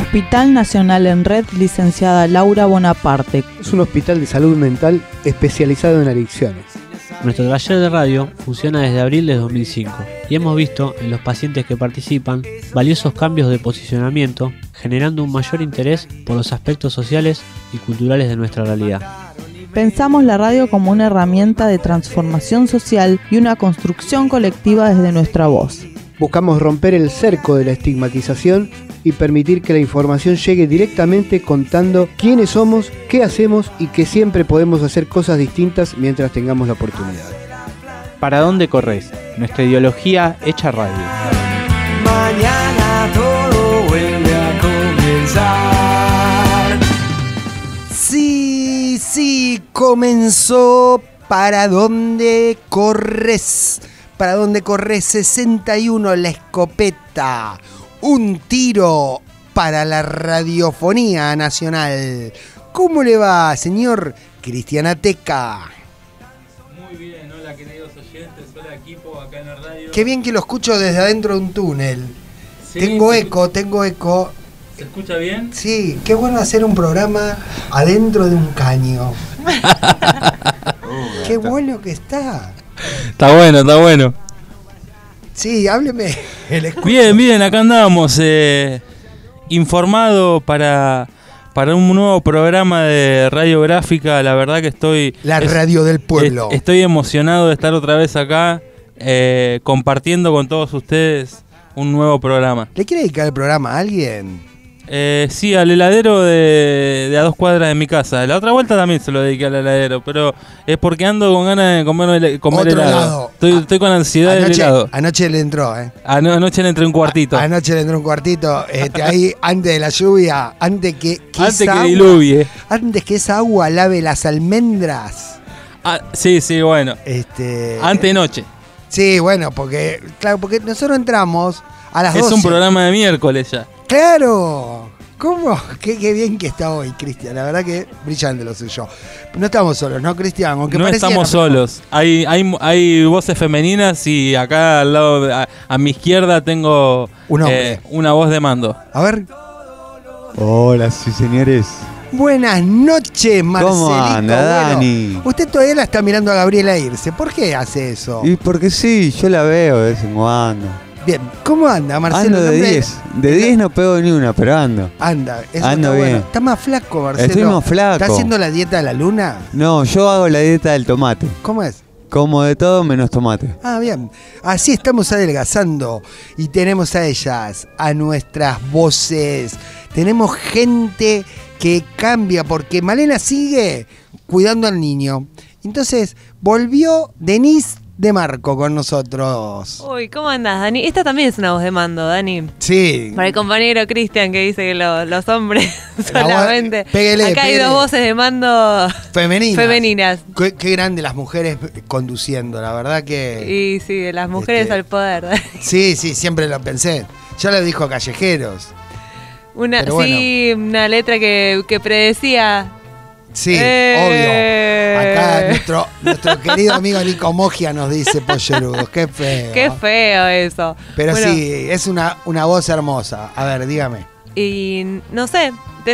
Hospital Nacional en Red, licenciada Laura Bonaparte. Es un hospital de salud mental especializado en adicciones. Nuestro taller de radio funciona desde abril de 2005 y hemos visto en los pacientes que participan valiosos cambios de posicionamiento, generando un mayor interés por los aspectos sociales y culturales de nuestra realidad. Pensamos la radio como una herramienta de transformación social y una construcción colectiva desde nuestra voz. Buscamos romper el cerco de la estigmatización y permitir que la información llegue directamente contando quiénes somos, qué hacemos y que siempre podemos hacer cosas distintas mientras tengamos la oportunidad. ¿Para dónde corres? Nuestra ideología hecha radio. Mañana todo vuelve a comenzar. Sí, comenzó. ¿Para dónde corres? ¿Para dónde corres? 61, la escopeta. Un tiro para la radiofonía nacional. ¿Cómo le va, señor Cristian Ateca? Muy bien, hola queridos oyentes, hola equipo acá en la radio. Qué bien que lo escucho desde adentro de un túnel. Sí, Tengo sí. eco. ¿Se escucha bien? Sí, qué bueno hacer un programa adentro de un caño. Qué bueno que está. Está bueno. Sí, hábleme. Bien, acá andamos informado para un nuevo programa de radiográfica. La verdad que estoy... La radio del pueblo. Estoy emocionado de estar otra vez acá compartiendo con todos ustedes un nuevo programa. ¿Le quiere dedicar el programa a alguien? Sí, al heladero de a 2 cuadras de mi casa. La otra vuelta también se lo dediqué al heladero, pero es porque ando con ganas de comer Otro helado. helado. Estoy con ansiedad del helado. Anoche le entró, Anoche le entré un cuartito. Anoche le entró un cuartito. Ahí, antes de la lluvia, antes que diluvie. Antes que esa agua lave las almendras. Sí, bueno. Antenoche. Sí, bueno, porque nosotros entramos a las 12. Es un programa de miércoles ya. ¡Claro! ¿Cómo? Qué bien que está hoy, Cristian. La verdad que brillante lo suyo. No estamos solos, ¿no, Cristian? No estamos solos. Hay voces femeninas y acá al lado, a mi izquierda tengo una voz de mando. A ver. Hola, sí, señores. Buenas noches, Marcelito. ¿Cómo anda, Dani? Usted todavía la está mirando a Gabriela irse. ¿Por qué hace eso? Y porque sí, yo la veo de vez en cuando. Bien, ¿cómo anda, Marcelo? Ando de 10. De 10 no pego ni una, pero ando. Ando está bien. Bueno. Está más flaco, Marcelo. Estoy más flaco. ¿Está haciendo la dieta de la luna? No, yo hago la dieta del tomate. ¿Cómo es? Como de todo menos tomate. Ah, bien. Así estamos adelgazando. Y tenemos a ellas, a nuestras voces. Tenemos gente que cambia porque Malena sigue cuidando al niño. Entonces, volvió Denise de Marco con nosotros. Uy, ¿cómo andás, Dani? Esta también es una voz de mando, Dani. Sí. Para el compañero Cristian que dice que los hombres solamente. Pégale. Hay 2 voces de mando femeninas. Qué grande las mujeres conduciendo, la verdad que... Y sí, de las mujeres al poder. Dani. Sí, siempre lo pensé. Ya lo dijo Callejeros. Una letra que predecía. Sí, obvio. Acá nuestro querido amigo Nico Mogia nos dice pollerudos. Qué feo. Qué feo eso. Pero bueno, sí, es una voz hermosa. A ver, dígame. Y no sé,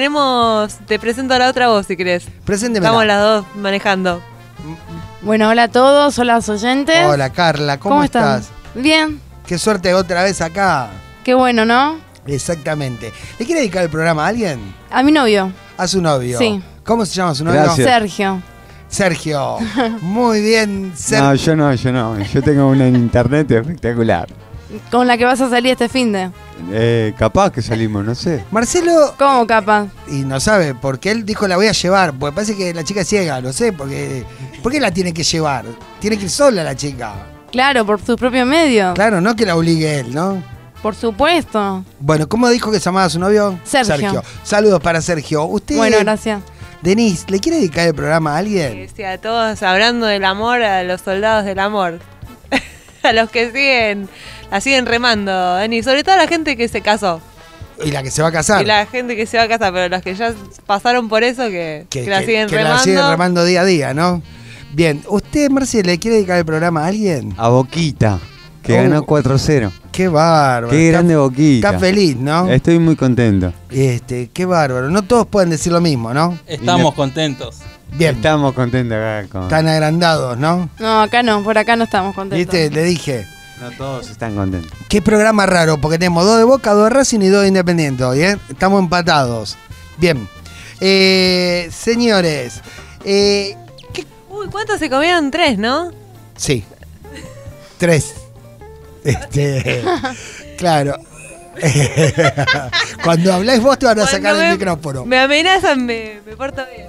te presento a la otra voz si querés. Presénteme. Estamos las dos manejando. Bueno, hola a todos, hola a los oyentes. Hola Carla, ¿cómo estás? Bien. Qué suerte otra vez acá. Qué bueno, ¿no? Exactamente. ¿Le quiere dedicar el programa a alguien? A mi novio. A su novio. Sí. ¿Cómo se llama su novio? Gracias. Sergio. Muy bien, Sergio. No, yo no. Yo tengo una en internet espectacular. ¿Con la que vas a salir este finde? Capaz que salimos, no sé. Marcelo... ¿Cómo capaz? Y no sabe, porque él dijo la voy a llevar, porque parece que la chica es ciega, no sé, porque ¿por qué la tiene que llevar? Tiene que ir sola la chica. Claro, por su propio medio. Claro, no que la obligue él, ¿no? Por supuesto. Bueno, ¿cómo dijo que se llamaba su novio? Sergio. Saludos para Sergio. Usted... Bueno, gracias. Denise, ¿le quiere dedicar el programa a alguien? Sí, a todos hablando del amor, a los soldados del amor. A los que la siguen remando, Dani. Sobre todo a la gente que se casó. Y la que se va a casar. Y la gente que se va a casar, pero los que ya pasaron por eso, que la siguen remando. Que la siguen remando día a día, ¿no? Bien, ¿usted, Marcelo, le quiere dedicar el programa a alguien? A Boquita, que ganó 4-0. Qué bárbaro. Qué grande Boquita. Está feliz, ¿no? Estoy muy contento. Qué bárbaro. No todos pueden decir lo mismo, ¿no? Estamos contentos. Bien. Estamos contentos acá. Están agrandados, ¿no? No, acá no, por acá no estamos contentos. ¿Viste? Le dije. No todos están contentos. Qué programa raro, porque tenemos 2 de Boca, 2 de Racing y 2 de Independiente hoy, ¿eh? Estamos empatados. Bien. Señores. Uy, ¿cuántos se comieron? 3, ¿no? Sí. 3. Claro. Cuando habláis vos te van a sacar el micrófono. Me amenazan, me porto bien.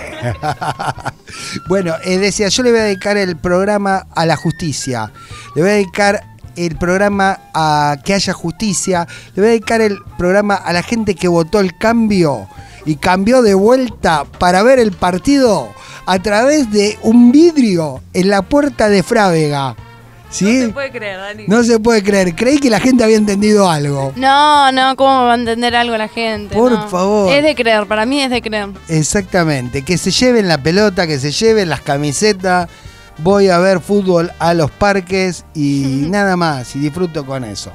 Bueno, decía, yo le voy a dedicar el programa a la justicia. Le voy a dedicar el programa a que haya justicia. Le voy a dedicar el programa a la gente que votó el cambio y cambió de vuelta para ver el partido a través de un vidrio en la puerta de Frávega. ¿Sí? No se puede creer, Dani. No se puede creer. Creí que la gente había entendido algo. No, ¿cómo va a entender algo la gente? Por favor. Es de creer, para mí es de creer. Exactamente. Que se lleven la pelota, que se lleven las camisetas. Voy a ver fútbol a los parques y nada más. Y disfruto con eso.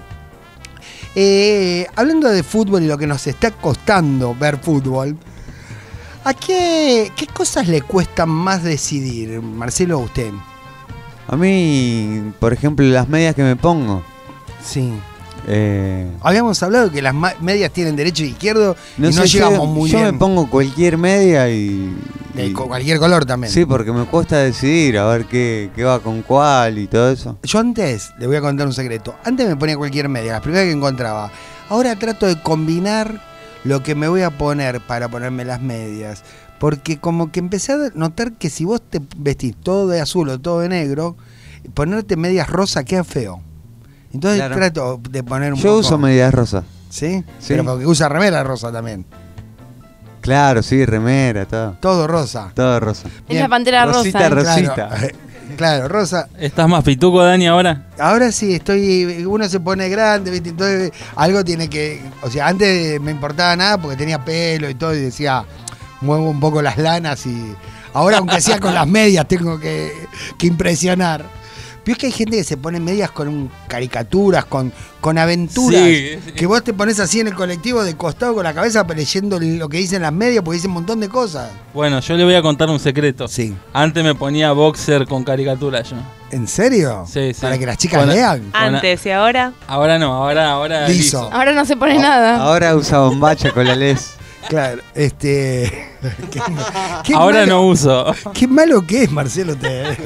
Hablando de fútbol y lo que nos está costando ver fútbol, ¿a qué cosas le cuestan más decidir, Marcelo, a usted? A mí, por ejemplo, las medias que me pongo. Sí. Habíamos hablado que las medias tienen derecho e izquierdo y no llegamos muy bien. Yo me pongo cualquier media y cualquier color también. Sí, porque me cuesta decidir a ver qué va con cuál y todo eso. Yo antes, le voy a contar un secreto. Antes me ponía cualquier media, las primeras que encontraba. Ahora trato de combinar lo que me voy a poner para ponerme las medias. Porque como que empecé a notar que si vos te vestís todo de azul o todo de negro, ponerte medias rosa queda feo. Entonces claro, trato de poner un Yo poco... uso medias rosas. ¿Sí? Pero porque usa remera rosa también. Claro, sí, remera, todo. Todo rosa. Todo rosa. Es la pantera Rosita, rosa. Rosita. Claro, rosa. ¿Estás más pituco, Dani, ahora? Ahora sí, uno se pone grande, ¿viste? Entonces algo tiene que... O sea, antes me importaba nada porque tenía pelo y todo y decía... Muevo un poco las lanas y ahora aunque sea con las medias tengo que impresionar. Pero es que hay gente que se pone medias con caricaturas, con aventuras, sí. Que vos te pones así en el colectivo de costado con la cabeza leyendo lo que dicen las medias porque dicen un montón de cosas. Bueno, yo le voy a contar un secreto. Sí. Antes me ponía boxer con caricatura yo. ¿En serio? Sí, sí. ¿Para que las chicas lean? Antes, ¿y ahora? Ahora no, ahora liso. Ahora no se pone nada. Ahora usa bombacha con la les. Claro, qué ahora malo, no uso. Qué malo que es, Marcelo. Usted.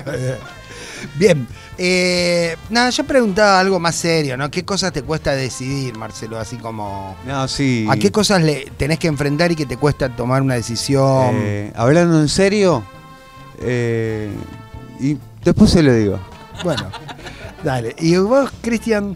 Bien. Nada, yo preguntaba algo más serio, ¿no? ¿Qué cosas te cuesta decidir, Marcelo? Así como... No, sí. ¿A qué cosas tenés que enfrentar y que te cuesta tomar una decisión? Hablando en serio, y después se lo digo. Bueno, dale. ¿Y vos, Cristian?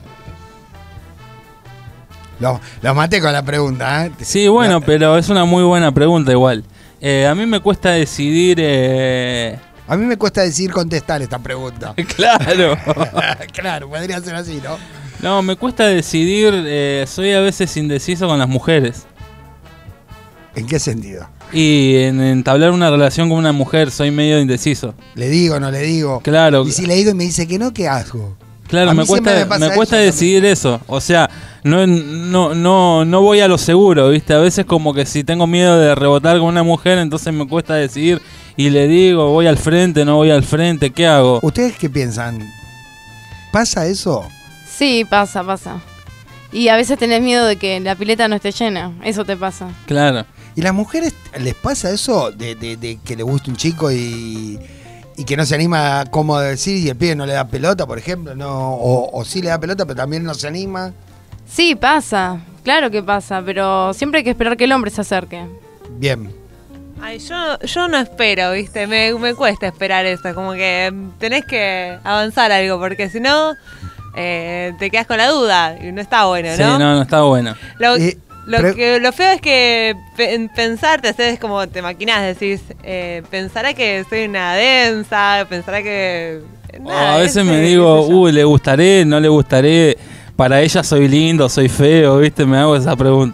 Lo maté con la pregunta, ¿eh? Sí, bueno, pero es una muy buena pregunta igual. A mí me cuesta decidir... A mí me cuesta decidir contestar esta pregunta. Claro. Claro, podría ser así, ¿no? No, me cuesta decidir, soy a veces indeciso con las mujeres. ¿En qué sentido? Y en entablar una relación con una mujer soy medio indeciso. ¿Le digo o no le digo? Claro. Y si le digo y me dice que no, ¿qué hago? Claro, me cuesta decidir eso. O sea, no voy a lo seguro, ¿viste? A veces como que si tengo miedo de rebotar con una mujer, entonces me cuesta decidir y le digo, voy al frente, no voy al frente, ¿qué hago? ¿Ustedes qué piensan? ¿Pasa eso? Sí, pasa. Y a veces tenés miedo de que la pileta no esté llena. Eso te pasa. Claro. ¿Y las mujeres les pasa eso de que le gusta un chico y que no se anima a cómo decir y el pibe no le da pelota, por ejemplo? No, o sí le da pelota, pero también no se anima. Sí, pasa. Claro que pasa, pero siempre hay que esperar que el hombre se acerque. Bien. Ay, yo no espero, ¿viste? Me cuesta esperar eso. Como que tenés que avanzar algo, porque si no, te quedas con la duda. Y no está bueno, ¿no? Sí, no está bueno. Lo feo es que pensar te haces como te maquinás, decís, pensará que soy una densa, pensará que... Nada, a veces me digo, le gustaré, no le gustaré, para ella soy lindo, soy feo, ¿viste? Me hago esa pregunta.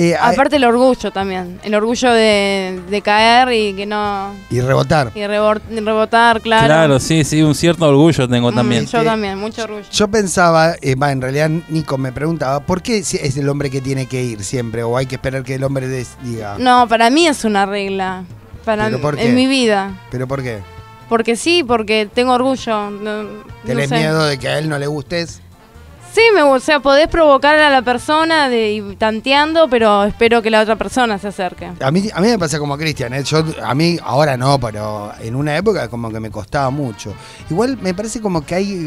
Aparte el orgullo también. El orgullo de caer y que no... Y rebotar. Y rebotar, claro. Claro, sí, un cierto orgullo tengo también. Yo también, mucho orgullo. Yo pensaba, en realidad Nico me preguntaba, ¿por qué es el hombre que tiene que ir siempre? ¿O hay que esperar que el hombre diga? No, para mí es una regla. En mi vida. ¿Pero por qué? Porque sí, porque tengo orgullo. ¿Tenés miedo de que a él no le gustes? Sí, o sea, podés provocar a la persona y tanteando, pero espero que la otra persona se acerque. A mí me pasa como a Cristian, a mí ahora no, pero en una época como que me costaba mucho. Igual me parece como que hay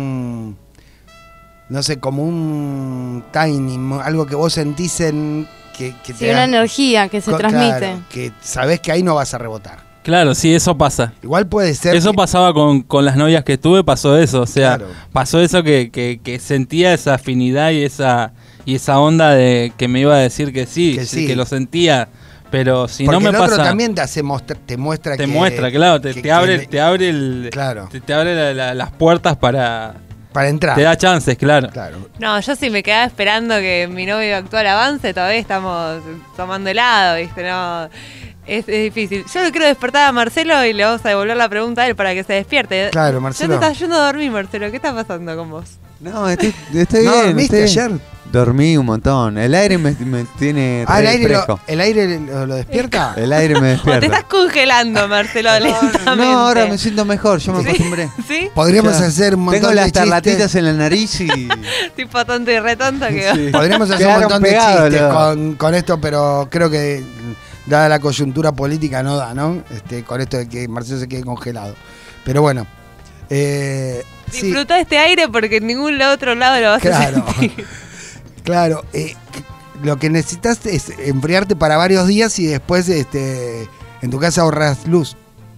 no sé, como un timing, algo que vos sentís que sí, una energía que se transmite. Claro, que sabés que ahí no vas a rebotar. Claro, sí, eso pasa. Igual puede ser. Eso pasaba con las novias que tuve, pasó eso. O sea, claro. Pasó eso que sentía esa afinidad y esa onda de que me iba a decir que sí, que lo sentía. Pero si porque no me el pasa. Otro también te muestra te muestra, claro, te abre claro. te abre las puertas para entrar. Te da chances, claro. No, yo sí me quedaba esperando que mi novio actual avance, todavía estamos tomando helado, ¿viste? No. Es difícil. Yo le quiero despertar a Marcelo y le vamos a devolver la pregunta a él para que se despierte. Claro, Marcelo. Ya te estás yendo a dormir, Marcelo. ¿Qué está pasando con vos? No, estoy bien. ¿No dormiste ayer? Dormí un montón. El aire me tiene fresco. ¿El aire lo despierta? El aire me despierta. Te estás congelando, Marcelo, lentamente. No, ahora me siento mejor. Yo me acostumbré. ¿Sí? Podríamos hacer un montón Tengo las de chistes. tarlatitas en la nariz y... Tipo tonto y retonto que Sí. Podríamos hacer un montón de chistes con esto, pero creo que dada la coyuntura política no da, ¿no? Con esto de que Marcelo se quede congelado. Pero bueno. Disfruta este aire porque en ningún otro lado lo vas a sentir. Claro. Lo que necesitas es enfriarte para varios días y después en tu casa ahorras luz.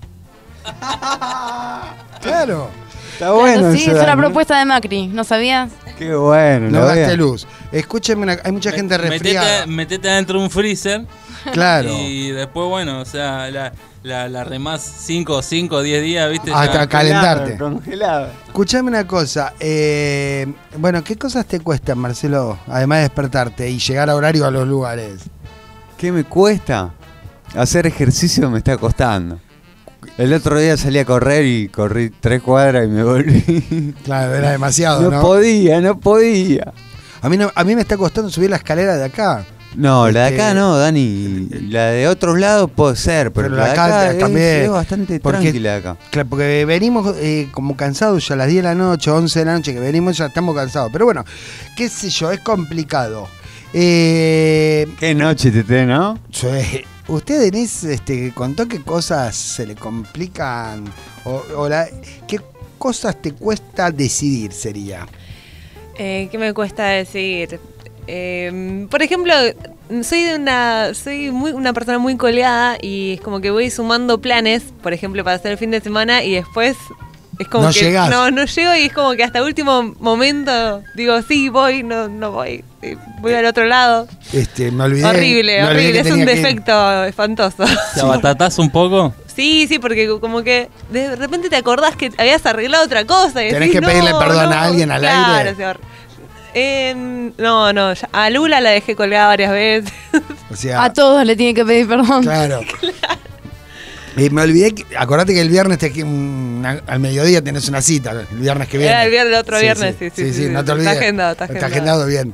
Claro. Está bueno. Sí, es una propuesta de Macri, ¿no sabías? Qué bueno. No gaste luz. Escúcheme, hay mucha gente resfriada. Metete adentro de un freezer. Claro. Y después, bueno, o sea, la remás 5 o 10 días, ¿viste? Hasta calentarte. Congelado. Escuchame una cosa. Bueno, ¿qué cosas te cuestan, Marcelo? Además de despertarte y llegar a horario a los lugares. ¿Qué me cuesta? Hacer ejercicio me está costando. El otro día salí a correr y corrí 3 cuadras y me volví. Claro, era demasiado, ¿no? No podía. A mí me está costando subir la escalera de acá. No, la de acá no, Dani. La de otros lados puede ser, pero la de acá también es bastante tranquila de acá. Claro, porque venimos como cansados ya a las 10 de la noche, 11 de la noche que venimos ya estamos cansados. Pero bueno, qué sé yo, es complicado. Qué noche te ¿no? Usted, Denise, contó qué cosas se le complican qué cosas te cuesta decidir sería. ¿Qué me cuesta decidir? Por ejemplo, soy una persona muy coleada y es como que voy sumando planes, por ejemplo, para hacer el fin de semana y después es como no que llegás. no llego y es como que hasta el último momento digo, sí, voy, no voy, voy al otro lado. Me olvidé. Horrible, es un defecto espantoso. ¿Te abatatás un poco? Sí, porque como que de repente te acordás que habías arreglado otra cosa. Y tenés decís, que pedirle perdón a alguien al aire. Claro, no, a Lula la dejé colgada varias veces. O sea, a todos le tienen que pedir perdón. Claro. Me olvidé, acordate que el viernes al mediodía tenés una cita, el viernes que viene. Era el otro viernes, sí, no te olvides. Está agendado bien.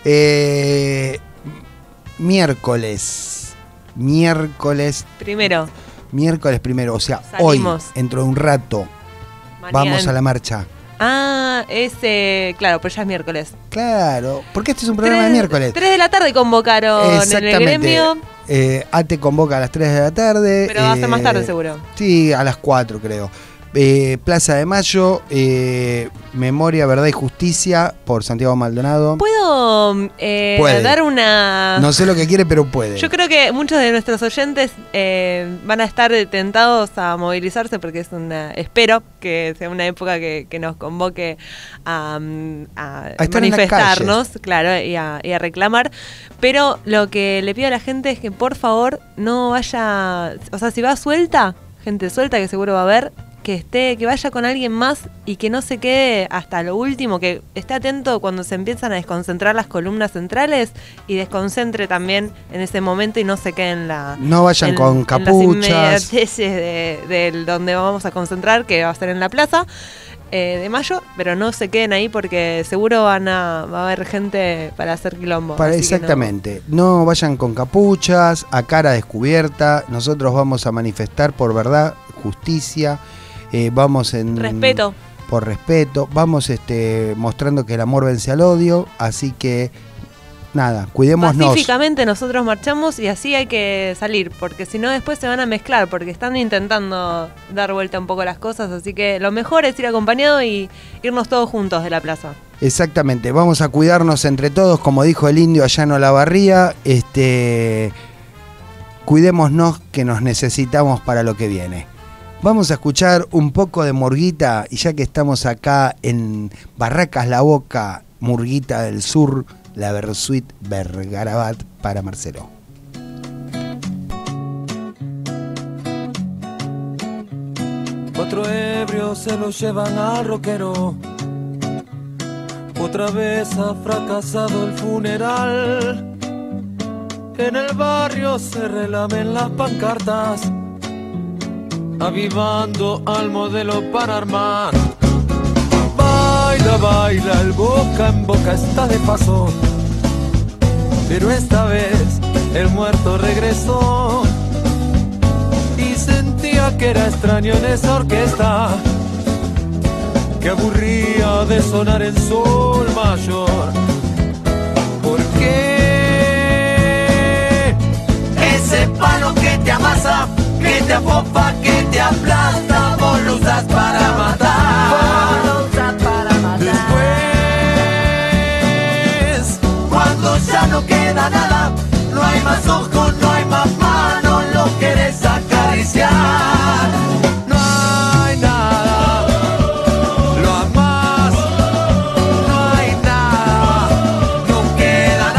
Miércoles primero, o sea, salimos. Hoy, dentro de un rato, mañana. Vamos a la marcha. Claro, pues ya es miércoles. Claro, porque este es un programa de miércoles. 3 de la tarde convocaron en el gremio. ATE convoca a las 3 de la tarde. Pero va a ser más tarde seguro. Sí, a las 4 creo. Plaza de Mayo, Memoria, Verdad y Justicia por Santiago Maldonado. ¿Puedo dar una...? No sé lo que quiere, pero puede. Yo creo que muchos de nuestros oyentes van a estar tentados a movilizarse porque espero que sea una época que nos convoque a manifestarnos, claro, y a reclamar. Pero lo que le pido a la gente es que por favor no vaya... O sea, si va suelta, gente suelta que seguro va a haber, que vaya con alguien más y que no se quede hasta lo último, que esté atento cuando se empiezan a desconcentrar las columnas centrales y desconcentre también en ese momento y no se quede en la... No vayan con capuchas. De donde vamos a concentrar, que va a ser en la plaza de Mayo, pero no se queden ahí porque seguro va a haber gente para hacer quilombo. Exactamente, no vayan con capuchas, a cara descubierta. Nosotros vamos a manifestar por verdad, justicia, vamos en respeto. Por respeto, vamos mostrando que el amor vence al odio, así que nada, cuidémonos. Pacíficamente nosotros marchamos y así hay que salir, porque si no después se van a mezclar, porque están intentando dar vuelta un poco las cosas, así que lo mejor es ir acompañado y irnos todos juntos de la plaza. Exactamente, vamos a cuidarnos entre todos, como dijo el indio allá en Olavarría, cuidémonos que nos necesitamos para lo que viene. Vamos a escuchar un poco de Murguita, y ya que estamos acá en Barracas La Boca, Murguita del Sur, la Versuit Bergarabat para Marcelo. Cuatro ebrios se lo llevan al rockero. Otra vez ha fracasado el funeral. En el barrio se relamen las pancartas, avivando al modelo para armar. Baila, baila, el boca en boca está de paso, pero esta vez el muerto regresó y sentía que era extraño en esa orquesta que aburría de sonar en sol mayor. ¿Por qué? Ese palo que te amasa, que te afofa, que te aplasta, vos lo usas para matar. Después, cuando ya no queda nada, no hay más ojos, no hay más manos, lo querés acariciar. No hay nada, lo amás, no hay nada, no queda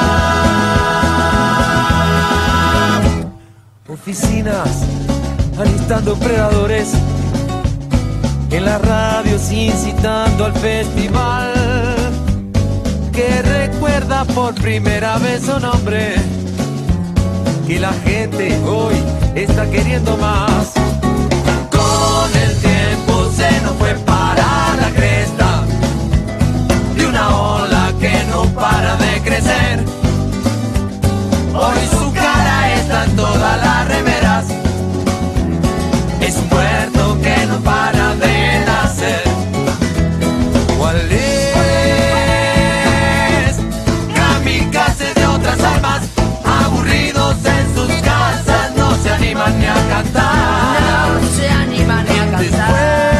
nada. Oficinas alistando predadores, en las radios incitando al festival, que recuerda por primera vez su nombre, que la gente hoy está queriendo más. Con el tiempo se nos fue para la cresta de una ola que no para de crecer. Hoy su cara está en todas las remeras, es un puerto que no para de nacer. ¿Cuál es? Kamikazes de otras almas, aburridos en sus casas, no se animan ni a cantar. No se animan ni a cantar.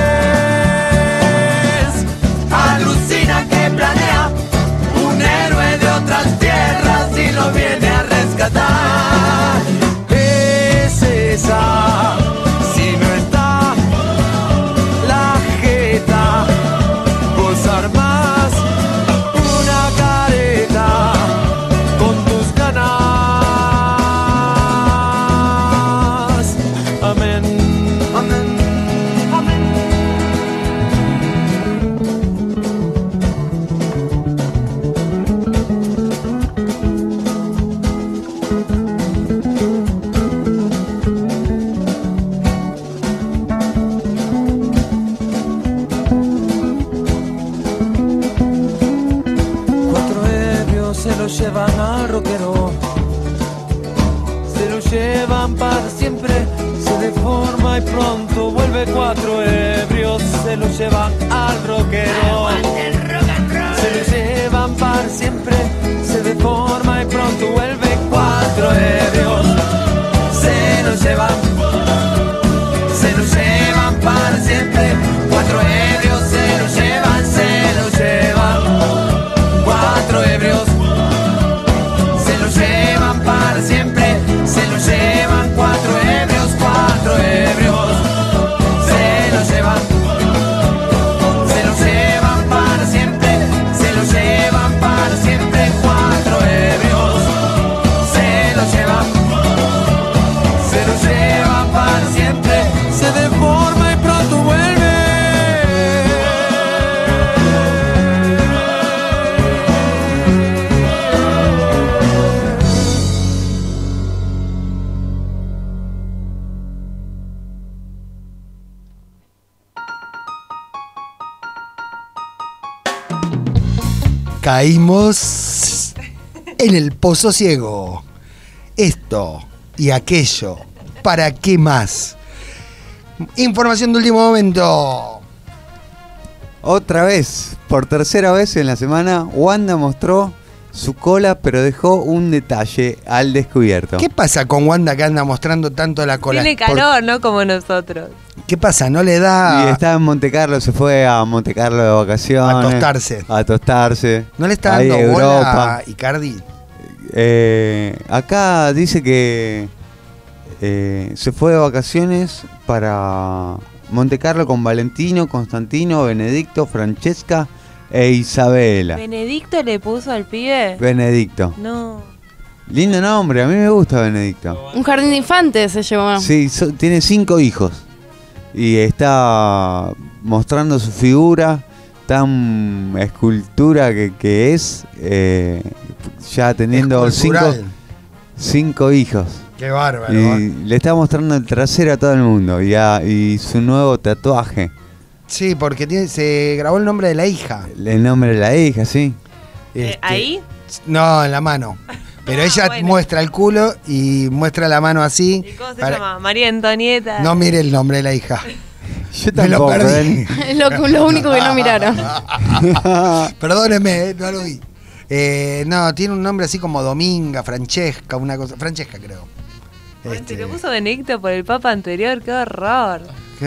Después, alucina que planea un héroe de otras tierras y lo viene a rescatar. Es esa. Llevan al rockero, se lo llevan para siempre, se deforma y pronto vuelve. Cuatro ebrios se lo llevan al rockero, se lo llevan para siempre, se deforma y pronto vuelve. Cuatro ebrios se lo llevan para siempre. Cuatro ebrios se lo llevan, cuatro ebrios para siempre, se lo llevan. Cuatro ebrios se lo llevan para siempre. Caímos en el pozo ciego. Esto y aquello. ¿Para qué más? Información de último momento. Otra vez, por tercera vez en la semana, Wanda mostró su cola, pero dejó un detalle al descubierto. ¿Qué pasa con Wanda que anda mostrando tanto la cola? Tiene calor, ¿no? Como nosotros. ¿Qué pasa? ¿No le da...? Y está en Monte Carlo, se fue a Monte Carlo de vacaciones. A tostarse. ¿No le está Ahí dando bola Europa. a Icardi? Acá dice que se fue de vacaciones para Monte Carlo con Valentino, Constantino, Benedicto, Francesca e Isabela. ¿Benedicto le puso al pibe? Benedicto. No. Lindo nombre, a mí me gusta Benedicto. Un jardín de infantes se llevó. Sí, tiene 5 hijos. Y está mostrando su figura, tan escultura que es, ya teniendo 5 hijos. Qué bárbaro. Y le está mostrando el trasero a todo el mundo y su nuevo tatuaje. Sí, porque se grabó el nombre de la hija. El nombre de la hija, sí. ¿Ahí? No, en la mano. Pero ella muestra el culo y muestra la mano así. ¿Y cómo se llama? María Antonieta. No mire el nombre de la hija. Yo tampoco. Me lo perdí. Lo único que no miraron. Perdóneme, no lo vi. No, tiene un nombre así como Dominga, Francesca, una cosa. Francesca, creo. Se le puso Benedicto por el papa anterior, qué horror.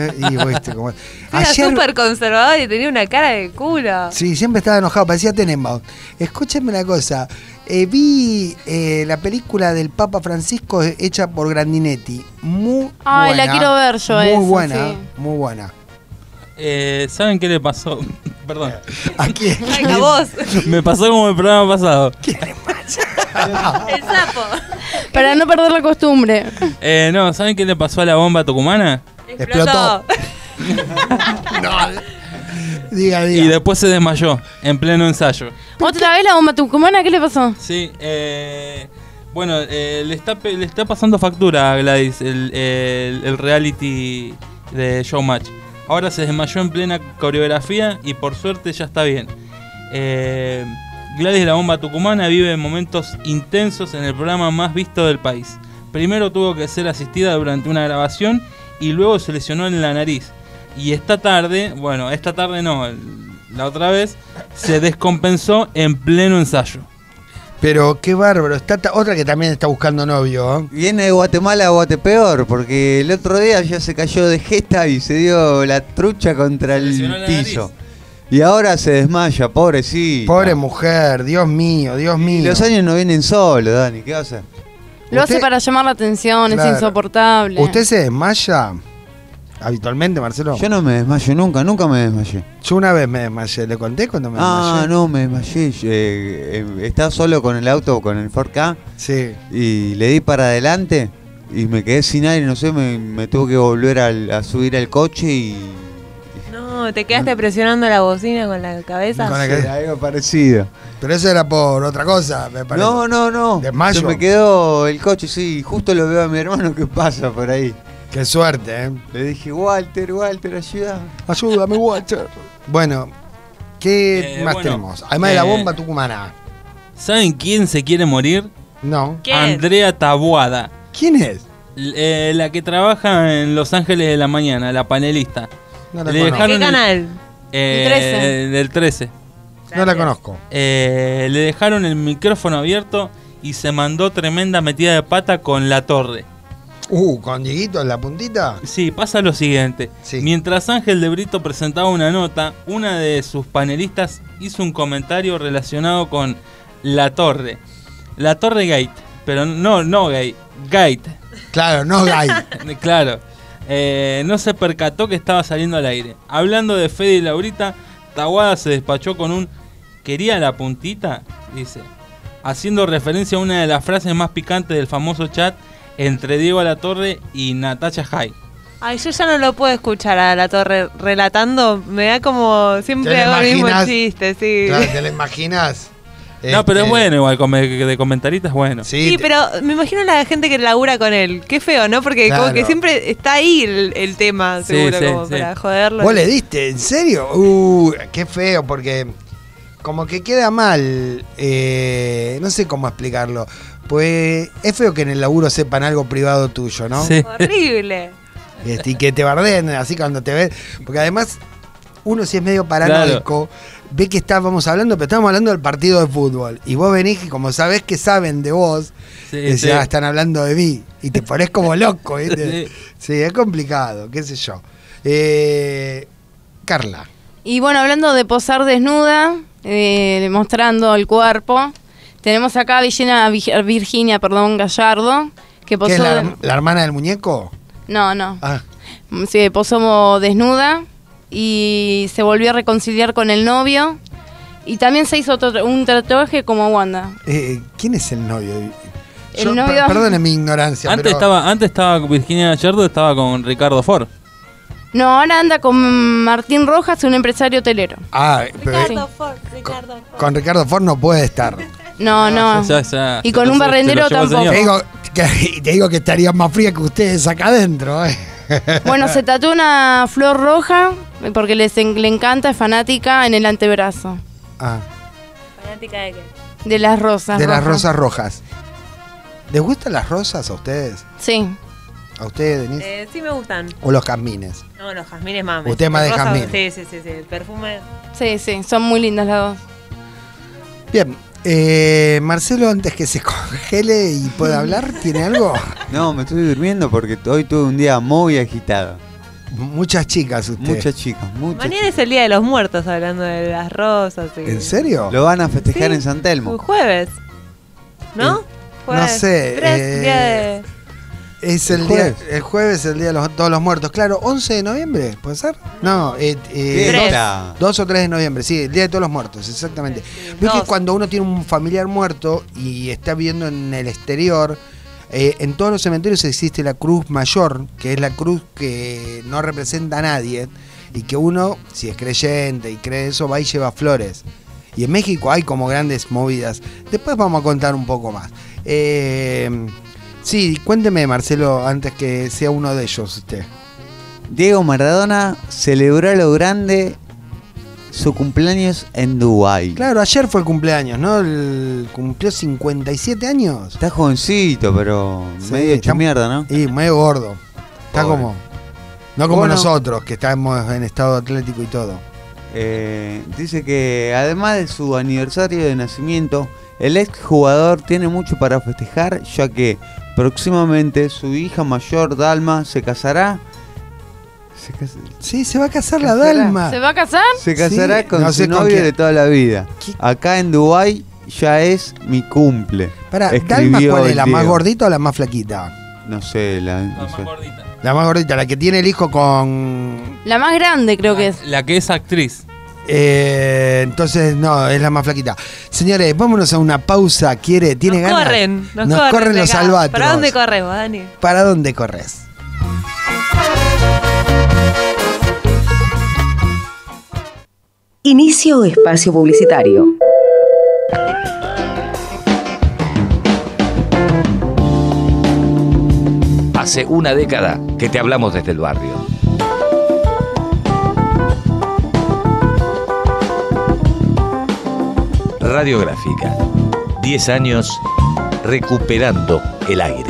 Era súper conservador y tenía una cara de culo. Sí, siempre estaba enojado, parecía Tenenbaum. Escúchenme una cosa. Vi la película del Papa Francisco hecha por Grandinetti. Muy buena. La quiero ver yo. Muy esa, buena, sí. muy buena. ¿Saben qué le pasó? Perdón. ¿A quién? A vos. Me pasó como el programa pasado. El sapo. Para no perder la costumbre. No, ¿saben qué le pasó a la bomba tucumana? Explotó. No. Diga. Y después se desmayó en pleno ensayo. ¿Otra vez la bomba tucumana? ¿Qué le pasó? Sí, bueno, le está pasando factura a Gladys el reality de Showmatch. Ahora se desmayó en plena coreografía y por suerte ya está bien. Gladys la bomba tucumana vive momentos intensos en el programa más visto del país. Primero tuvo que ser asistida durante una grabación y luego se lesionó en la nariz. Y esta tarde no, la otra vez, se descompensó en pleno ensayo. Pero qué bárbaro. Está otra que también está buscando novio. Viene de Guatemala a Guatepeor, porque el otro día ya se cayó de jeta y se dio la trucha contra el piso. Y ahora se desmaya, pobrecita. Pobre mujer, Dios mío, Dios mío. Y los años no vienen solos, Dani, ¿qué va a hacer? Lo hace para llamar la atención, Claro. es insoportable. ¿Usted se desmaya habitualmente, Marcelo? Yo no me desmayo nunca me desmayé. Yo una vez me desmayé, ¿le conté cuando me desmayé? No, me desmayé. Estaba solo con el auto, con el Ford K. Sí. Y le di para adelante y me quedé sin aire, no sé, me tuve que volver a subir al coche y... No, te quedaste presionando la bocina con la cabeza. Sí, algo parecido. Pero eso era por otra cosa, me parece. No. ¿Desmayo? Se me quedó el coche, sí. Justo lo veo a mi hermano que pasa por ahí. Qué suerte, ¿eh? Le dije, Walter, ayuda. Ayúdame, Walter. Bueno, ¿qué más tenemos? Además de la bomba tucumana. ¿Saben quién se quiere morir? No. ¿Quién? Andrea Taboada. ¿Quién es? La que trabaja en Los Ángeles de la Mañana, la panelista. No la Le conozco. dejaron ¿Qué canal? El 13. Del 13. No la conozco. Le dejaron el micrófono abierto y se mandó tremenda metida de pata con La Torre. Con Dieguito en la puntita. Sí, pasa lo siguiente. Sí. Mientras Ángel de Brito presentaba una nota, una de sus panelistas hizo un comentario relacionado con La Torre. La Torre Gate, pero no gay, Gate. Claro, no gay. Claro. No se percató que estaba saliendo al aire. Hablando de Fede y Laurita, Taboada se despachó con un ¿quería la puntita? Dice, haciendo referencia a una de las frases más picantes del famoso chat entre Diego Latorre y Natacha Jai. Ay, yo ya no lo puedo escuchar a La Torre relatando. Me da como siempre ¿Te lo hago el mismo imaginas? chiste, sí. Claro, ¿te lo imaginas? No, pero es bueno igual, de comentarista es bueno. Sí, pero me imagino a la gente que labura con él. Qué feo, ¿no? Porque como Claro. que siempre está ahí el tema, Sí, seguro, sí, como sí. para joderlo. ¿Vos le diste? ¿En serio? Qué feo, porque como que queda mal. No sé cómo explicarlo. Pues es feo que en el laburo sepan algo privado tuyo, ¿no? Sí. Horrible. Y que te bardeen así cuando te ven. Porque además, uno si es medio paranoico, ve que estábamos hablando, pero estamos hablando del partido de fútbol. Y vos venís y como sabés que saben de vos, decís, están hablando de mí. Y te ponés como loco, ¿viste? Sí, es complicado, qué sé yo. Carla. Y bueno, hablando de posar desnuda, mostrando el cuerpo, tenemos acá a Virginia Gallardo, que posó... ¿Qué es la hermana del muñeco? No. Sí, posó desnuda y se volvió a reconciliar con el novio. Y también se hizo un tatuaje como Wanda. ¿Quién es el novio? El novio... Perdone mi ignorancia. Antes estaba Virginia Gallardo, estaba con Ricardo Ford. No, ahora anda con Martín Rojas, un empresario hotelero. Ricardo Ford. Con Ricardo Ford no puede estar. No. Y con un barrendero tampoco. Te digo que estaría más fría que ustedes acá adentro. Bueno, se tatuó una flor roja porque le encanta, es fanática en el antebrazo. ¿Fanática de qué? De las rosas. Las rosas rojas. ¿Les gustan las rosas a ustedes? Sí. ¿A ustedes, Denise? Sí me gustan. ¿O los jazmines? No, los jazmines más. ¿Usted más de jazmín? Sí. El perfume. Sí, son muy lindas las dos. Bien. Marcelo, antes que se congele y pueda hablar, ¿tiene algo? No, me estoy durmiendo porque hoy tuve un día muy agitado. Muchas chicas usted. Muchas chicas. Mañana es el Día de los Muertos, hablando de las rosas. ¿En serio? Lo van a festejar en San Telmo. Un jueves. ¿No? No sé. Es el jueves, el Día de todos los muertos. Claro, 11 de noviembre, ¿puede ser? No, 2 o 3 de noviembre, sí, el Día de todos los muertos, exactamente. Veo que cuando uno tiene un familiar muerto y está viviendo en el exterior, en todos los cementerios existe la cruz mayor, que es la cruz que no representa a nadie y que uno, si es creyente y cree eso, va y lleva flores. Y en México hay como grandes movidas. Después vamos a contar un poco más. Sí, cuénteme, Marcelo, antes que sea uno de ellos usted. Diego Maradona celebró a lo grande su cumpleaños en Dubái. Claro, ayer fue el cumpleaños, ¿no? Cumplió 57 años. Está jovencito, pero medio hecho mierda, ¿no? Y medio gordo. Está como... No como nosotros, que estamos en estado atlético y todo. Dice que además de su aniversario de nacimiento, el ex jugador tiene mucho para festejar, ya que próximamente su hija mayor, Dalma, se casará. Sí, se va a casar la Dalma. ¿Se va a casar? Se casará con su novio de toda la vida. Acá en Dubái ya es mi cumple. Pará, ¿Dalma cuál es? ¿La más gordita o la más flaquita? No sé, la más gordita. La más gordita, la que tiene el hijo con... La más grande creo que es. La que es actriz. Entonces, no, es la más flaquita. Señores, vámonos a una pausa. ¿Tiene ganas? Nos corren los albatros. ¿Para dónde corres, Dani? ¿Para dónde corres? Inicio espacio publicitario. Hace una década que te hablamos desde el barrio. Radiográfica. 10 años recuperando el aire.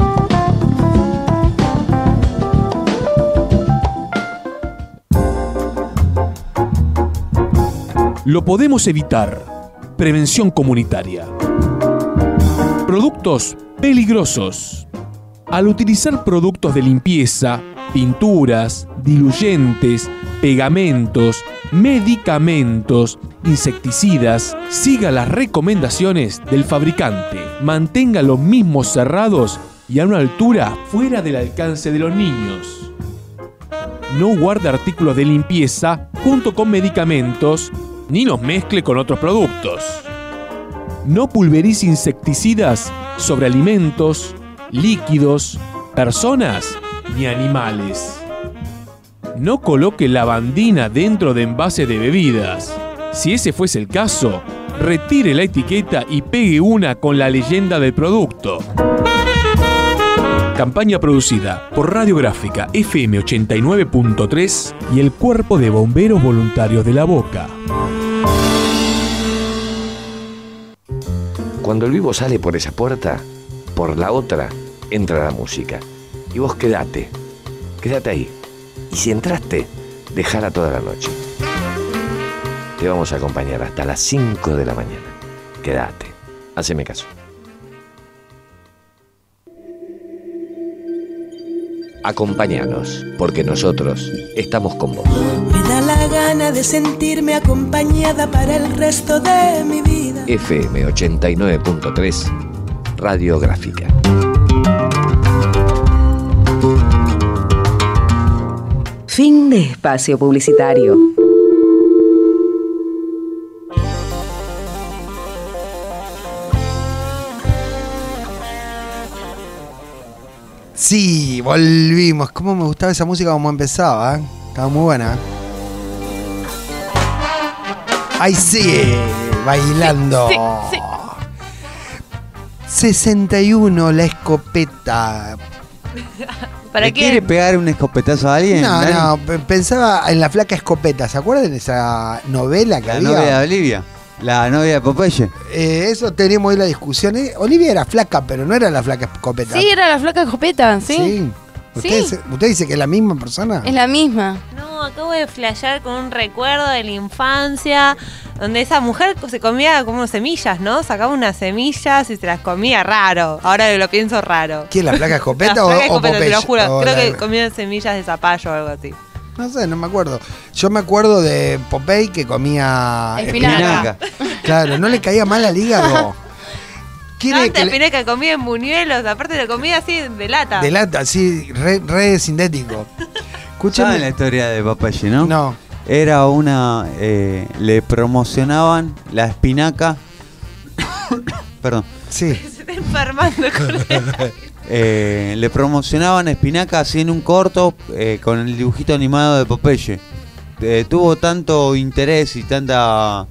Lo podemos evitar. Prevención comunitaria. Productos peligrosos. Al utilizar productos de limpieza, pinturas, diluyentes, pegamentos, medicamentos, insecticidas, siga las recomendaciones del fabricante. Mantenga los mismos cerrados y a una altura fuera del alcance de los niños. No guarde artículos de limpieza junto con medicamentos ni los mezcle con otros productos. No pulverice insecticidas sobre alimentos, líquidos, personas ni animales. No coloque lavandina dentro de envases de bebidas. Si ese fuese el caso, retire la etiqueta y pegue una con la leyenda del producto. Campaña producida por Radiográfica FM 89.3 y el Cuerpo de Bomberos Voluntarios de La Boca. Cuando el vivo sale por esa puerta, por la otra entra la música. Y vos quedate ahí. Y si entraste, dejala toda la noche. Te vamos a acompañar hasta las 5 de la mañana. Quédate, haceme caso. Acompáñanos, porque nosotros estamos con vos. Me da la gana de sentirme acompañada para el resto de mi vida. FM 89.3, Radiográfica. Fin de espacio publicitario. Sí, volvimos. Cómo me gustaba esa música como empezaba, ¿eh? Estaba muy buena. Ahí sigue bailando. Sí. 61, la escopeta. ¿Le quiere pegar un escopetazo a alguien? No, pensaba en la flaca escopeta. ¿Se acuerdan de esa novela que había? La novia de Olivia. La novia de Popeye. Eso teníamos hoy la discusión. Olivia era flaca, pero no era la flaca escopeta. Sí, era la flaca escopeta, sí. ¿Usted dice que es la misma persona? Es la misma. No, acabo de flashear con un recuerdo de la infancia, donde esa mujer se comía como semillas, ¿no? Sacaba unas semillas y se las comía raro. Ahora que lo pienso raro. ¿Quién, la flaca escopeta o Popeye? Te lo juro, creo que comía semillas de zapallo o algo así. No sé, no me acuerdo. Yo me acuerdo de Popeye que comía espinaca. Claro, no le caía mal al hígado. Espinaca comía en buñuelos, aparte lo comía así de lata. De lata, sí, re sintético. ¿Saben la historia de Popeye, no? No. Era le promocionaban la espinaca. Perdón. Sí. Se está enfermando con eso. Le promocionaban espinaca así en un corto con el dibujito animado de Popeye. Tuvo tanto interés y tanta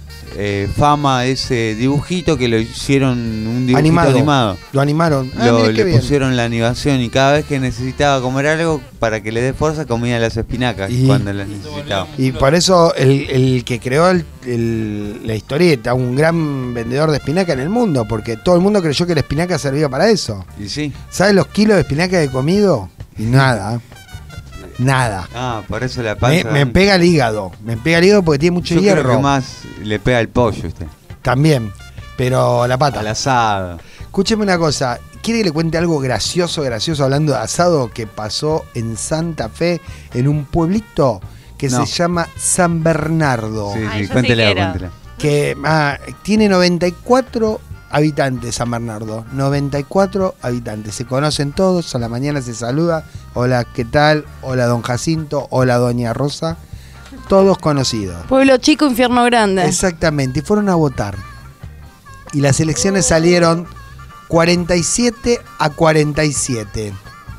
fama ese dibujito que lo hicieron un dibujito animado. Lo animaron. Le pusieron la animación y cada vez que necesitaba comer algo para que le dé fuerza comía las espinacas cuando las necesitaba. Y por eso el que creó la historieta, un gran vendedor de espinaca en el mundo, porque todo el mundo creyó que la espinaca servía para eso. Y sí. ¿Sabes los kilos de espinaca que he comido? Y nada. Nada. Por eso la panza. Me pega el hígado. Me pega el hígado porque tiene mucho hierro. Creo que más le pega el pollo usted. También. Pero la pata. Al asado. Escúcheme una cosa. ¿Quiere que le cuente algo gracioso hablando de asado que pasó en Santa Fe, en un pueblito que se llama San Bernardo? Sí, cuéntela. Que tiene 94 habitantes San Bernardo, 94 habitantes, se conocen todos, a la mañana se saluda, hola, ¿qué tal? Hola, don Jacinto, hola, doña Rosa, todos conocidos. Pueblo chico, infierno grande. Exactamente, y fueron a votar. Y las elecciones salieron 47-47.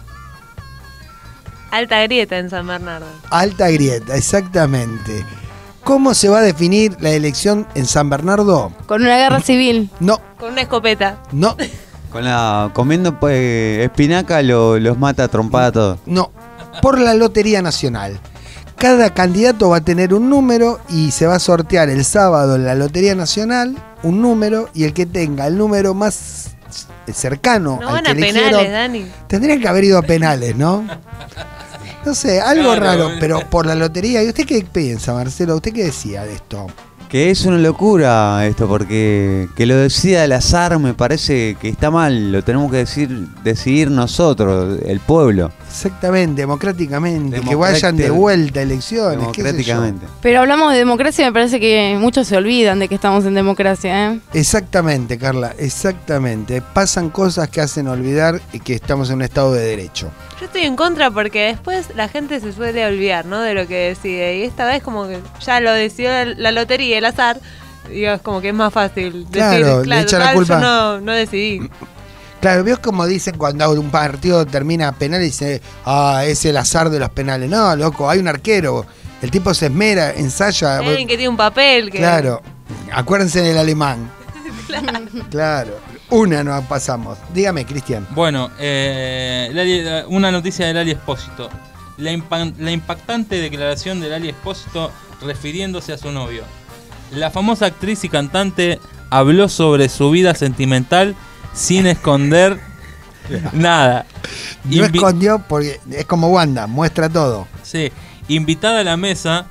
Alta grieta en San Bernardo. Alta grieta, exactamente. ¿Cómo se va a definir la elección en San Bernardo? Con una guerra civil. No. Con una escopeta. No. Comiendo espinaca los mata a trompada todos. No. Por la Lotería Nacional. Cada candidato va a tener un número y se va a sortear el sábado en la Lotería Nacional un número, y el que tenga el número más cercano no al van que a eligieron, penales, Dani. Tendrían que haber ido a penales, ¿no? No sé, algo raro, pero por la lotería. ¿Y usted qué piensa, Marcelo? ¿Usted qué decía de esto? Que es una locura esto, porque que lo decida el azar me parece que está mal. Lo tenemos que decidir nosotros, el pueblo. Exactamente, democráticamente. Que vayan de vuelta a elecciones. Democráticamente. Pero hablamos de democracia y me parece que muchos se olvidan de que estamos en democracia, ¿eh? Exactamente, Carla, exactamente. Pasan cosas que hacen olvidar que estamos en un estado de derecho. Yo estoy en contra porque después la gente se suele olvidar, ¿no? De lo que decide. Y esta vez como que ya lo decidió la lotería, el azar. Digo, es como que es más fácil decir, le echa la culpa. Yo no decidí. Claro, ¿ves como dicen cuando un partido termina penal y dice, es el azar de los penales? No, loco, hay un arquero. El tipo se esmera, ensaya. Hay alguien que tiene un papel. Claro, acuérdense del alemán. Claro. Una no pasamos. Dígame, Cristian. Bueno, una noticia de Lali Espósito. La impactante declaración de Lali Espósito refiriéndose a su novio. La famosa actriz y cantante habló sobre su vida sentimental sin esconder nada. No escondió porque es como Wanda, muestra todo. Sí, invitada a la mesa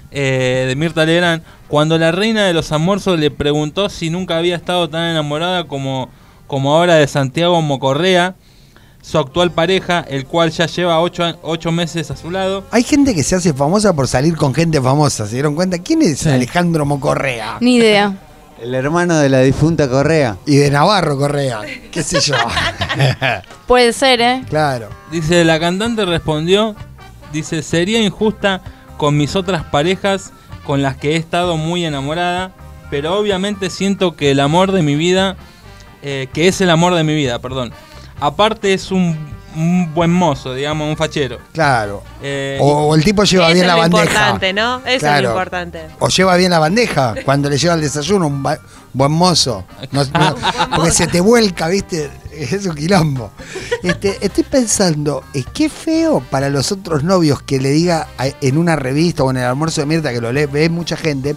de Mirta Legrand, cuando la reina de los almuerzos le preguntó si nunca había estado tan enamorada como ahora de Santiago Mocorrea, su actual pareja, el cual ya lleva 8 meses a su lado. Hay gente que se hace famosa por salir con gente famosa, ¿se dieron cuenta? ¿Quién es Alejandro Mocorrea? Ni idea. El hermano de la difunta Correa. Y de Navarro Correa, qué sé yo. Puede ser, ¿eh? Claro. Dice, la cantante respondió, dice, sería injusta con mis otras parejas con las que he estado muy enamorada, pero obviamente siento que el amor de mi vida, que es el amor de mi vida, perdón. Aparte es un buen mozo, digamos, un fachero. Claro. O el tipo lleva bien la bandeja. Eso es lo importante, ¿no? Eso es lo importante. O lleva bien la bandeja cuando le lleva el desayuno, un buen mozo. Porque se te vuelca, ¿viste? Es un quilombo. Estoy pensando, qué feo para los otros novios que le diga en una revista o en el almuerzo de Mirta, que lo ve mucha gente,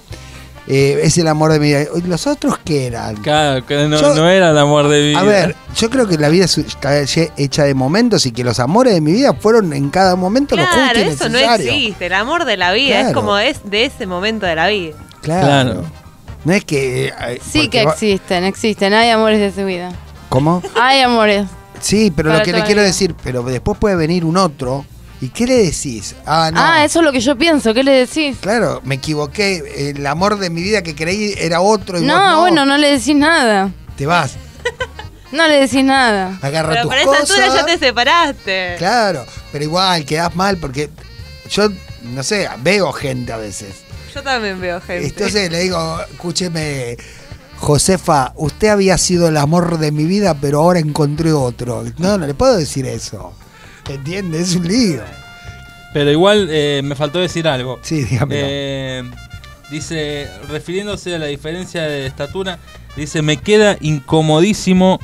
es el amor de mi vida. ¿Los otros qué eran? Claro, que no era el amor de mi vida. A ver, yo creo que la vida está hecha de momentos y que los amores de mi vida fueron en cada momento lo justo y necesario. Claro, eso no existe. El amor de la vida es como es de ese momento de la vida. Claro. No es que... sí que existen. Hay amores de su vida. ¿Cómo? Hay amores. Sí, pero lo que le quiero decir, pero después puede venir un otro. ¿Y qué le decís? No. Eso es lo que yo pienso. ¿Qué le decís? Claro, me equivoqué. El amor de mi vida que creí era otro. Y no, bueno, no le decís nada. Te vas. No le decís nada. Agarra tus cosas. Pero para esa altura ya te separaste. Claro, pero igual quedás mal porque yo, no sé, veo gente a veces. Yo también veo gente. Entonces le digo, escúcheme, Josefa, usted había sido el amor de mi vida, pero ahora encontré otro. No le puedo decir eso. ¿Entiendes? Es un lío. Pero igual me faltó decir algo. Sí, dígame. Dice, refiriéndose a la diferencia de estatura, dice, me queda incomodísimo.